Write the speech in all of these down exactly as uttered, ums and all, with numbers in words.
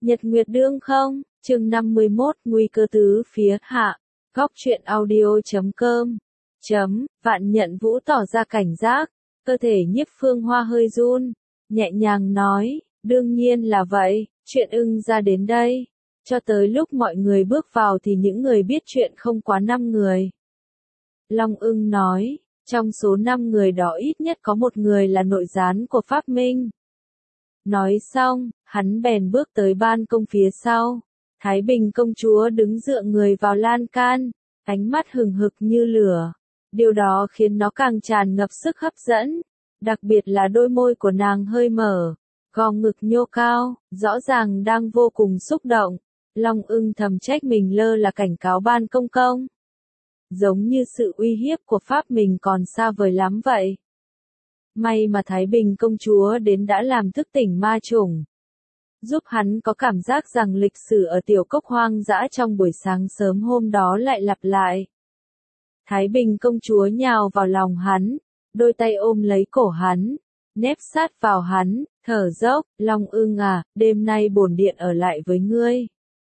Nhật Nguyệt Đương không, chương năm mươi mốt, nguy cơ tứ phía hạ, góc truyện audio chấm com, chấm, Vạn Nhận Vũ tỏ ra cảnh giác, cơ thể Nhiếp Phương Hoa hơi run, nhẹ nhàng nói, đương nhiên là vậy, chuyện ưng ra đến đây, cho tới lúc mọi người bước vào thì những người biết chuyện không quá năm người. Long ưng nói, trong số năm người đó ít nhất có một người là nội gián của Pháp Minh. Nói xong, hắn bèn bước tới ban công phía sau. Thái Bình công chúa đứng dựa người vào lan can, ánh mắt hừng hực như lửa. Điều đó khiến nó càng tràn ngập sức hấp dẫn, đặc biệt là đôi môi của nàng hơi mở, gò ngực nhô cao, rõ ràng đang vô cùng xúc động. Long ưng thầm trách mình lơ là cảnh cáo ban công công. Giống như sự uy hiếp của Pháp mình còn xa vời lắm vậy. May mà Thái Bình công chúa đến đã làm thức tỉnh ma chủng, giúp hắn có cảm giác rằng lịch sử ở tiểu cốc hoang dã trong buổi sáng sớm hôm đó lại lặp lại. Thái Bình công chúa nhào vào lòng hắn, đôi tay ôm lấy cổ hắn, nép sát vào hắn, thở dốc, Long ưng à, đêm nay bổn điện ở lại với ngươi.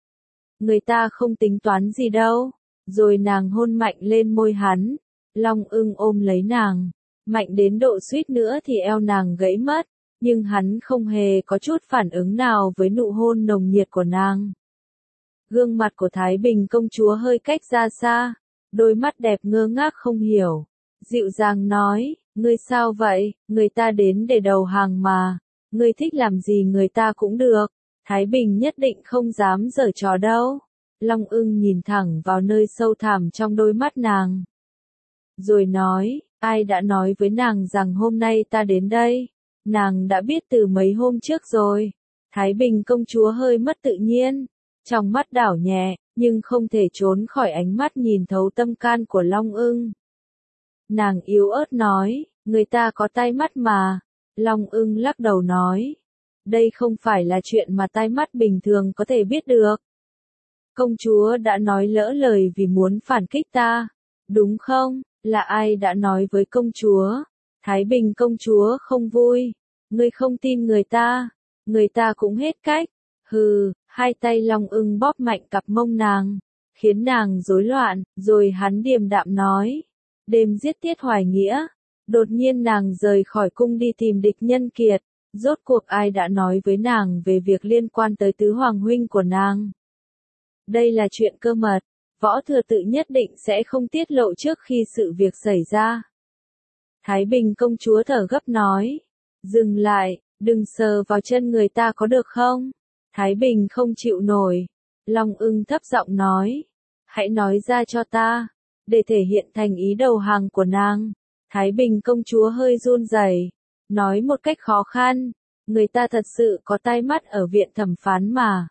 Người ta không tính toán gì đâu, rồi nàng hôn mạnh lên môi hắn, Long ưng ôm lấy nàng, mạnh đến độ suýt nữa thì eo nàng gãy mất. Nhưng hắn không hề có chút phản ứng nào với nụ hôn nồng nhiệt của nàng. Gương mặt của Thái Bình công chúa hơi cách ra xa, đôi mắt đẹp ngơ ngác không hiểu. Dịu dàng nói, ngươi sao vậy, người ta đến để đầu hàng mà, ngươi thích làm gì người ta cũng được. Thái Bình nhất định không dám giở trò đâu. Long ưng nhìn thẳng vào nơi sâu thẳm trong đôi mắt nàng. Rồi nói, ai đã nói với nàng rằng hôm nay ta đến đây? Nàng đã biết từ mấy hôm trước rồi. Thái Bình công chúa hơi mất tự nhiên, trong mắt đảo nhẹ, nhưng không thể trốn khỏi ánh mắt nhìn thấu tâm can của Long ưng. Nàng yếu ớt nói, người ta có tai mắt mà. Long ưng lắc đầu nói, đây không phải là chuyện mà tai mắt bình thường có thể biết được. Công chúa đã nói lỡ lời vì muốn phản kích ta, đúng không? Là ai đã nói với công chúa? Thái Bình công chúa không vui. Ngươi không tin người ta, người ta cũng hết cách. Hừ, hai tay Long ưng bóp mạnh cặp mông nàng, khiến nàng rối loạn, rồi hắn điềm đạm nói. Đêm giết tiết hoài nghĩa, đột nhiên nàng rời khỏi cung đi tìm địch nhân kiệt. Rốt cuộc ai đã nói với nàng về việc liên quan tới tứ hoàng huynh của nàng? Đây là chuyện cơ mật, võ thừa tự nhất định sẽ không tiết lộ trước khi sự việc xảy ra. Thái Bình công chúa thở gấp nói. Dừng lại, đừng sờ vào chân người ta có được không? Thái Bình không chịu nổi. Long ưng thấp giọng nói. Hãy nói ra cho ta, để thể hiện thành ý đầu hàng của nàng. Thái Bình công chúa hơi run rẩy, nói một cách khó khăn. Người ta thật sự có tai mắt ở viện thẩm phán mà.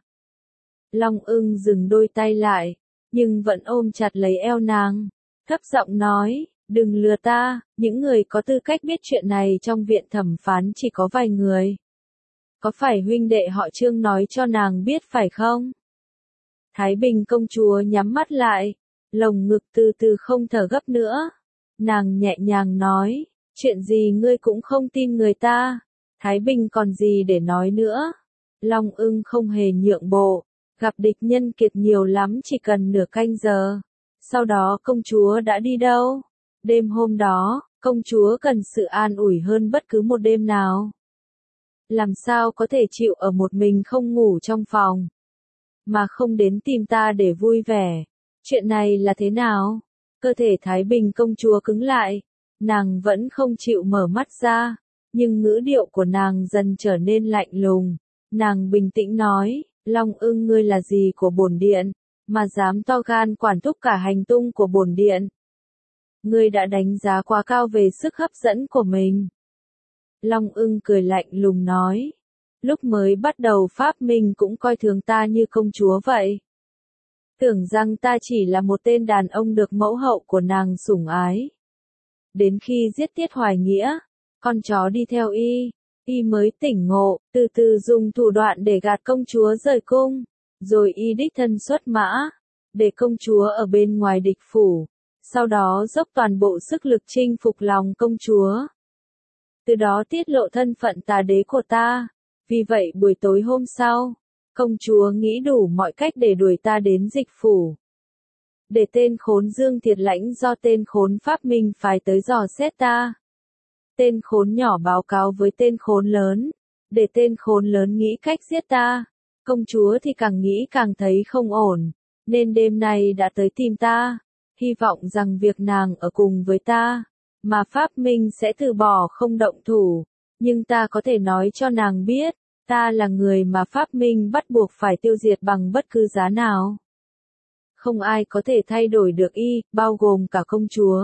Long ưng dừng đôi tay lại, nhưng vẫn ôm chặt lấy eo nàng. Thấp giọng nói. Đừng lừa ta, những người có tư cách biết chuyện này trong viện thẩm phán chỉ có vài người. Có phải huynh đệ họ Trương nói cho nàng biết phải không? Thái Bình công chúa nhắm mắt lại, lồng ngực từ từ không thở gấp nữa. Nàng nhẹ nhàng nói, chuyện gì ngươi cũng không tin người ta. Thái Bình còn gì để nói nữa? Long ưng không hề nhượng bộ, gặp địch nhân kiệt nhiều lắm chỉ cần nửa canh giờ. Sau đó công chúa đã đi đâu? Đêm hôm đó, công chúa cần sự an ủi hơn bất cứ một đêm nào. Làm sao có thể chịu ở một mình không ngủ trong phòng, mà không đến tìm ta để vui vẻ? Chuyện này là thế nào? Cơ thể Thái Bình công chúa cứng lại, nàng vẫn không chịu mở mắt ra, nhưng ngữ điệu của nàng dần trở nên lạnh lùng. Nàng bình tĩnh nói, Long ưng ngươi là gì của bổn điện, mà dám to gan quản thúc cả hành tung của bổn điện? Ngươi đã đánh giá quá cao về sức hấp dẫn của mình. Long ưng cười lạnh lùng nói. Lúc mới bắt đầu Pháp Minh cũng coi thường ta như công chúa vậy. Tưởng rằng ta chỉ là một tên đàn ông được mẫu hậu của nàng sủng ái. Đến khi giết tiết hoài nghĩa, con chó đi theo y, y mới tỉnh ngộ, từ từ dùng thủ đoạn để gạt công chúa rời cung. Rồi y đích thân xuất mã, để công chúa ở bên ngoài địch phủ. Sau đó dốc toàn bộ sức lực chinh phục lòng công chúa. Từ đó tiết lộ thân phận tà đế của ta. Vì vậy buổi tối hôm sau, Công chúa nghĩ đủ mọi cách để đuổi ta đến dịch phủ. Để tên khốn Dương Thiệt Lãnh do tên khốn Pháp Minh phái tới dò xét ta. Tên khốn nhỏ báo cáo với tên khốn lớn, để tên khốn lớn nghĩ cách giết ta. Công chúa thì càng nghĩ càng thấy không ổn, nên đêm nay đã tới tìm ta, hy vọng rằng việc nàng ở cùng với ta, mà Pháp Minh sẽ từ bỏ không động thủ, nhưng ta có thể nói cho nàng biết, ta là người mà Pháp Minh bắt buộc phải tiêu diệt bằng bất cứ giá nào. Không ai có thể thay đổi được y, bao gồm cả công chúa.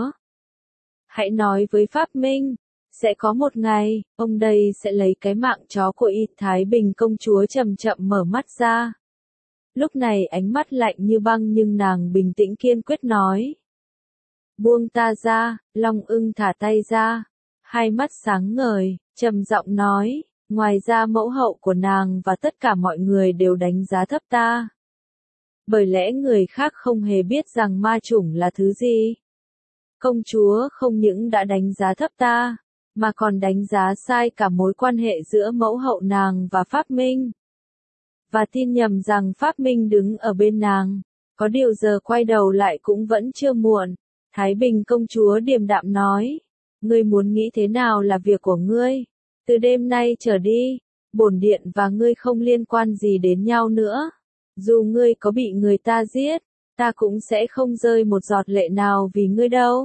Hãy nói với Pháp Minh, sẽ có một ngày, ông đây sẽ lấy cái mạng chó của y. Thái Bình công chúa chậm chậm mở mắt ra. Lúc này ánh mắt lạnh như băng nhưng nàng bình tĩnh kiên quyết nói. Buông ta ra, Long Ưng thả tay ra. Hai mắt sáng ngời, trầm giọng nói, ngoài ra mẫu hậu của nàng và tất cả mọi người đều đánh giá thấp ta. Bởi lẽ người khác không hề biết rằng ma chủng là thứ gì. Công chúa không những đã đánh giá thấp ta, mà còn đánh giá sai cả mối quan hệ giữa mẫu hậu nàng và Pháp Minh. Và tin nhầm rằng Pháp Minh đứng ở bên nàng, có điều giờ quay đầu lại cũng vẫn chưa muộn. Thái Bình công chúa điềm đạm nói, ngươi muốn nghĩ thế nào là việc của ngươi, từ đêm nay trở đi, bổn điện và ngươi không liên quan gì đến nhau nữa. Dù ngươi có bị người ta giết, ta cũng sẽ không rơi một giọt lệ nào vì ngươi đâu.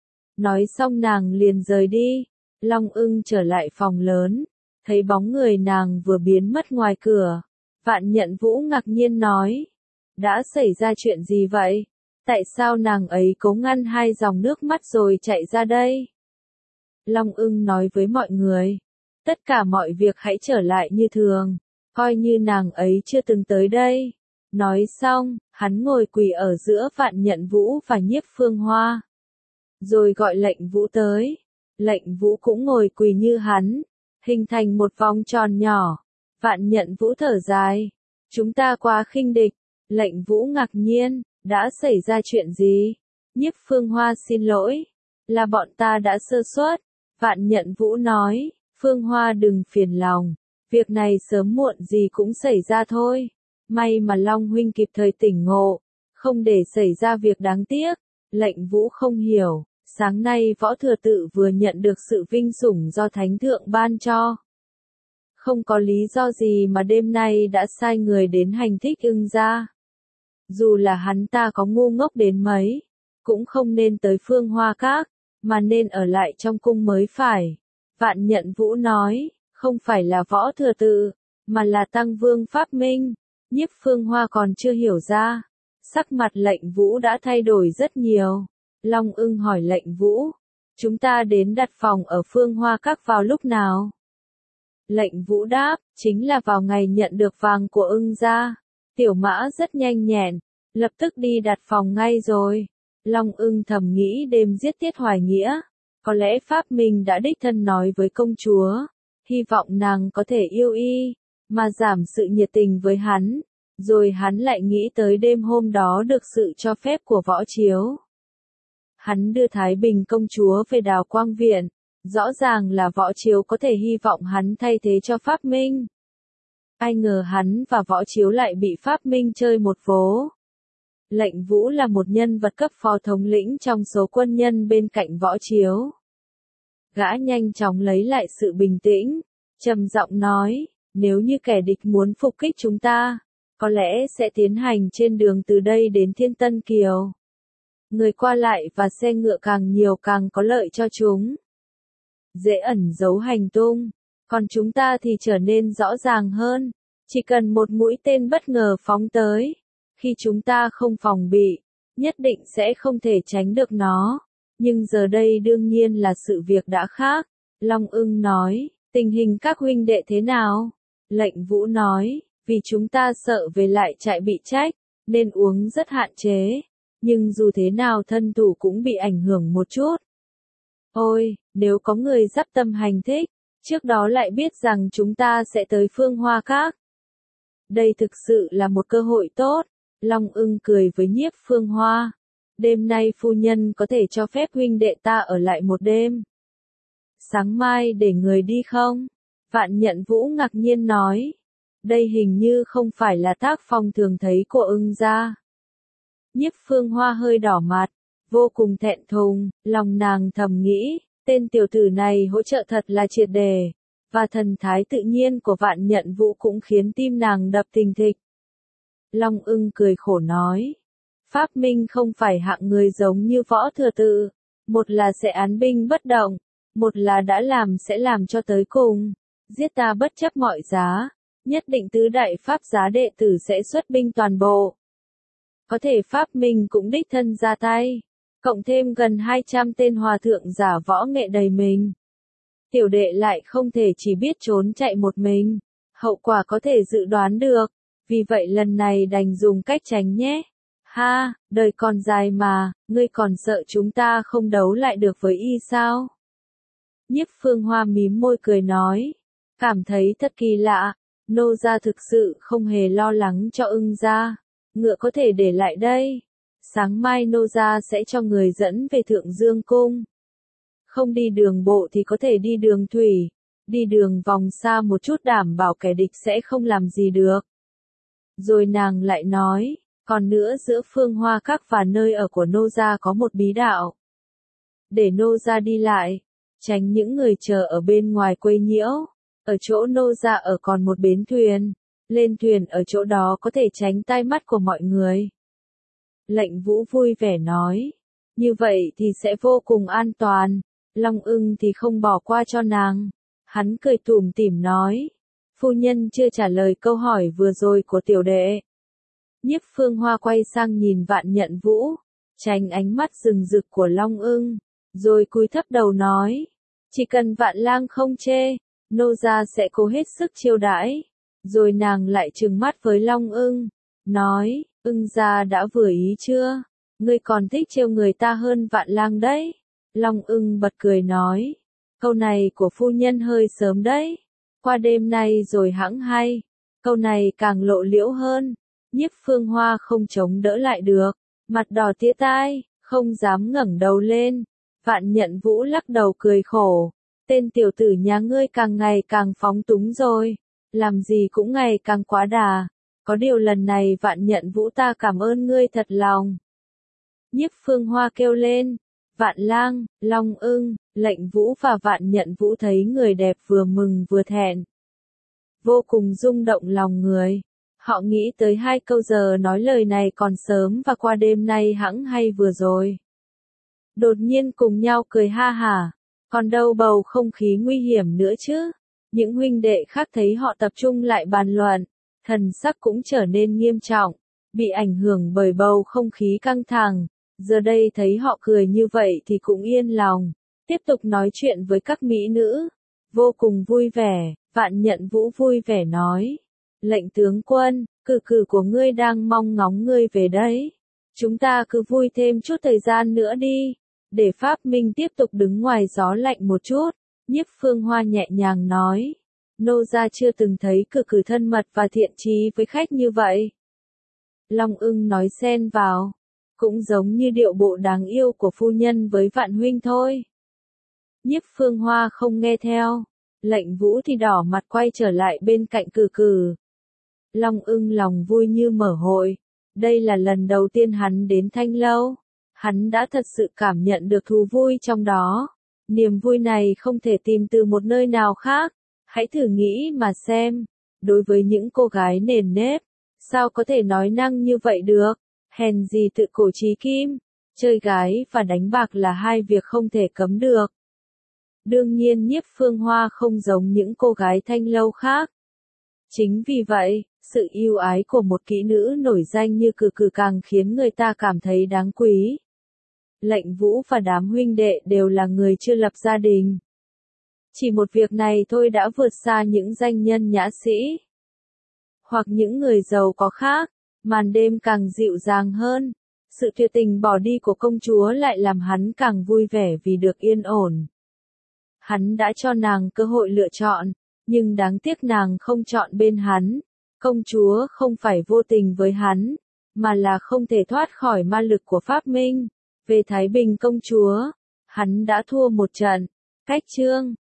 Nói xong nàng liền rời đi. Long Ưng trở lại phòng lớn, thấy bóng người nàng vừa biến mất ngoài cửa. Vạn Nhận Vũ ngạc nhiên nói, đã xảy ra chuyện gì vậy? Tại sao nàng ấy cố ngăn hai dòng nước mắt rồi chạy ra đây? Long Ưng nói với mọi người, tất cả mọi việc hãy trở lại như thường, coi như nàng ấy chưa từng tới đây. Nói xong, hắn ngồi quỳ ở giữa Vạn Nhận Vũ và Nhiếp Phương Hoa. Rồi gọi Lệnh Vũ tới. Lệnh Vũ cũng ngồi quỳ như hắn, hình thành một vòng tròn nhỏ. Vạn Nhận Vũ thở dài, chúng ta quá khinh địch. Lệnh Vũ ngạc nhiên, đã xảy ra chuyện gì? Nhiếp Phương Hoa xin lỗi, là bọn ta đã sơ suất. Vạn Nhận Vũ nói, Phương Hoa đừng phiền lòng, việc này sớm muộn gì cũng xảy ra thôi. May mà Long huynh kịp thời tỉnh ngộ, không để xảy ra việc đáng tiếc. Lệnh Vũ không hiểu, sáng nay Võ Thừa Tự vừa nhận được sự vinh sủng do Thánh Thượng ban cho. Không có lý do gì mà đêm nay đã sai người đến hành thích Ưng gia. Dù là hắn ta có ngu ngốc đến mấy, cũng không nên tới Phương Hoa Các, mà nên ở lại trong cung mới phải. Vạn Nhận Vũ nói, không phải là Võ Thừa Tự, mà là Tăng Vương Pháp Minh. Nhiếp Phương Hoa còn chưa hiểu ra, sắc mặt Lệnh Vũ đã thay đổi rất nhiều. Long Ưng hỏi Lệnh Vũ, chúng ta đến đặt phòng ở Phương Hoa Các vào lúc nào? Lệnh Vũ đáp, chính là vào ngày nhận được vàng của Ưng gia. Tiểu Mã rất nhanh nhẹn, lập tức đi đặt phòng ngay rồi. Long Ưng thầm nghĩ đêm giết Tiết Hoài Nghĩa, có lẽ Pháp Minh đã đích thân nói với công chúa, hy vọng nàng có thể yêu y, mà giảm sự nhiệt tình với hắn. Rồi hắn lại nghĩ tới đêm hôm đó được sự cho phép của Võ Chiếu. Hắn đưa Thái Bình công chúa về Đào Quang Viện, rõ ràng là Võ Chiếu có thể hy vọng hắn thay thế cho Pháp Minh. Ai ngờ hắn và Võ Chiếu lại bị Pháp Minh chơi một vố. Lệnh Vũ là một nhân vật cấp phó thống lĩnh trong số quân nhân bên cạnh Võ Chiếu. Gã nhanh chóng lấy lại sự bình tĩnh, trầm giọng nói, nếu như kẻ địch muốn phục kích chúng ta, có lẽ sẽ tiến hành trên đường từ đây đến Thiên Tân Kiều. Người qua lại và xe ngựa càng nhiều càng có lợi cho chúng. Dễ ẩn giấu hành tung, còn chúng ta thì trở nên rõ ràng hơn. Chỉ cần một mũi tên bất ngờ phóng tới, khi chúng ta không phòng bị, nhất định sẽ không thể tránh được nó. Nhưng giờ đây đương nhiên là sự việc đã khác. Long Ưng nói, tình hình các huynh đệ thế nào? Lệnh Vũ nói, vì chúng ta sợ về lại trại bị trách, nên uống rất hạn chế. Nhưng dù thế nào thân thủ cũng bị ảnh hưởng một chút. Ôi, nếu có người dắp tâm hành thích, trước đó lại biết rằng chúng ta sẽ tới Phương Hoa Các. Đây thực sự là một cơ hội tốt. Long Ưng cười với Nhiếp Phương Hoa. Đêm nay phu nhân có thể cho phép huynh đệ ta ở lại một đêm. Sáng mai để người đi không? Vạn Nhận Vũ ngạc nhiên nói. Đây hình như không phải là tác phong thường thấy của ưng gia. Nhiếp Phương Hoa hơi đỏ mặt, vô cùng thẹn thùng, lòng nàng thầm nghĩ, tên tiểu tử này hỗ trợ thật là triệt đề, và thần thái tự nhiên của Vạn Nhận Vũ cũng khiến tim nàng đập thình thịch. Long Ưng cười khổ nói, Pháp Minh không phải hạng người giống như Võ Thừa Tự, một là sẽ án binh bất động, một là đã làm sẽ làm cho tới cùng, giết ta bất chấp mọi giá, nhất định tứ đại Pháp giá đệ tử sẽ xuất binh toàn bộ. Có thể Pháp Minh cũng đích thân ra tay, cộng thêm gần hai trăm tên hòa thượng giả võ nghệ đầy mình. Tiểu đệ lại không thể chỉ biết trốn chạy một mình, hậu quả có thể dự đoán được, vì vậy lần này đành dùng cách tránh nhé. Ha, đời còn dài mà, ngươi còn sợ chúng ta không đấu lại được với y sao? Nhiếp Phương Hoa mím môi cười nói, cảm thấy thật kỳ lạ, nô gia thực sự không hề lo lắng cho ưng gia, ngựa có thể để lại đây. Sáng mai nô gia sẽ cho người dẫn về Thượng Dương Cung. Không đi đường bộ thì có thể đi đường thủy, đi đường vòng xa một chút đảm bảo kẻ địch sẽ không làm gì được. Rồi nàng lại nói, còn nữa giữa Phương Hoa Các và nơi ở của nô gia có một bí đạo. Để nô gia đi lại, tránh những người chờ ở bên ngoài quấy nhiễu, ở chỗ nô gia ở còn một bến thuyền, lên thuyền ở chỗ đó có thể tránh tai mắt của mọi người. Lệnh Vũ vui vẻ nói, như vậy thì sẽ vô cùng an toàn, Long Ưng thì không bỏ qua cho nàng. Hắn cười tủm tỉm nói, phu nhân chưa trả lời câu hỏi vừa rồi của tiểu đệ. Nhiếp Phương Hoa quay sang nhìn Vạn Nhận Vũ, tránh ánh mắt rừng rực của Long Ưng, rồi cúi thấp đầu nói, chỉ cần Vạn lang không chê, nô gia sẽ cố hết sức chiêu đãi. Rồi nàng lại trừng mắt với Long Ưng, nói, Ưng gia đã vừa ý chưa? Ngươi còn thích trêu người ta hơn Vạn lang đấy. Long Ưng bật cười nói, câu này của phu nhân hơi sớm đấy. Qua đêm nay rồi hẵng hay. Câu này càng lộ liễu hơn. Nhiếp Phương Hoa không chống đỡ lại được, mặt đỏ tía tai, không dám ngẩng đầu lên. Vạn Nhận Vũ lắc đầu cười khổ, tên tiểu tử nhà ngươi càng ngày càng phóng túng rồi, làm gì cũng ngày càng quá đà. Có điều lần này Vạn Nhận Vũ ta cảm ơn ngươi thật lòng. Nhiếp Phương Hoa kêu lên, Vạn lang, Long Ưng, Lệnh Vũ và Vạn Nhận Vũ thấy người đẹp vừa mừng vừa thẹn, vô cùng rung động lòng người. Họ nghĩ tới hai câu giờ nói lời này còn sớm và qua đêm nay hẵng hay vừa rồi. Đột nhiên cùng nhau cười ha hả, còn đâu bầu không khí nguy hiểm nữa chứ. Những huynh đệ khác thấy họ tập trung lại bàn luận, thần sắc cũng trở nên nghiêm trọng, bị ảnh hưởng bởi bầu không khí căng thẳng. Giờ đây thấy họ cười như vậy thì cũng yên lòng, tiếp tục nói chuyện với các mỹ nữ, vô cùng vui vẻ. Vạn Nhận Vũ vui vẻ nói, lệnh tướng quân, cử cử của ngươi đang mong ngóng ngươi về đấy. Chúng ta cứ vui thêm chút thời gian nữa đi, để Pháp Minh tiếp tục đứng ngoài gió lạnh một chút. Nhiếp Phương Hoa nhẹ nhàng nói, nô gia chưa từng thấy cử cử thân mật và thiện chí với khách như vậy. Long Ưng nói xen vào, cũng giống như điệu bộ đáng yêu của phu nhân với Vạn huynh thôi. Nhiếp Phương Hoa không nghe theo, Lệnh Vũ thì đỏ mặt quay trở lại bên cạnh cử cử. Long Ưng lòng vui như mở hội, đây là lần đầu tiên hắn đến Thanh Lâu, hắn đã thật sự cảm nhận được thú vui trong đó. Niềm vui này không thể tìm từ một nơi nào khác, hãy thử nghĩ mà xem, đối với những cô gái nền nếp, sao có thể nói năng như vậy được, hèn gì tự cổ chí kim, chơi gái và đánh bạc là hai việc không thể cấm được. Đương nhiên Nhiếp Phương Hoa không giống những cô gái Thanh Lâu khác. Chính vì vậy, sự yêu ái của một kỹ nữ nổi danh như cử cử càng khiến người ta cảm thấy đáng quý. Lệnh Vũ và đám huynh đệ đều là người chưa lập gia đình. Chỉ một việc này thôi đã vượt xa những danh nhân nhã sĩ, hoặc những người giàu có khác. Màn đêm càng dịu dàng hơn, sự tuyệt tình bỏ đi của công chúa lại làm hắn càng vui vẻ vì được yên ổn. Hắn đã cho nàng cơ hội lựa chọn, nhưng đáng tiếc nàng không chọn bên hắn. Công chúa không phải vô tình với hắn, mà là không thể thoát khỏi ma lực của Pháp Minh. Về Thái Bình công chúa, hắn đã thua một trận. Cách chương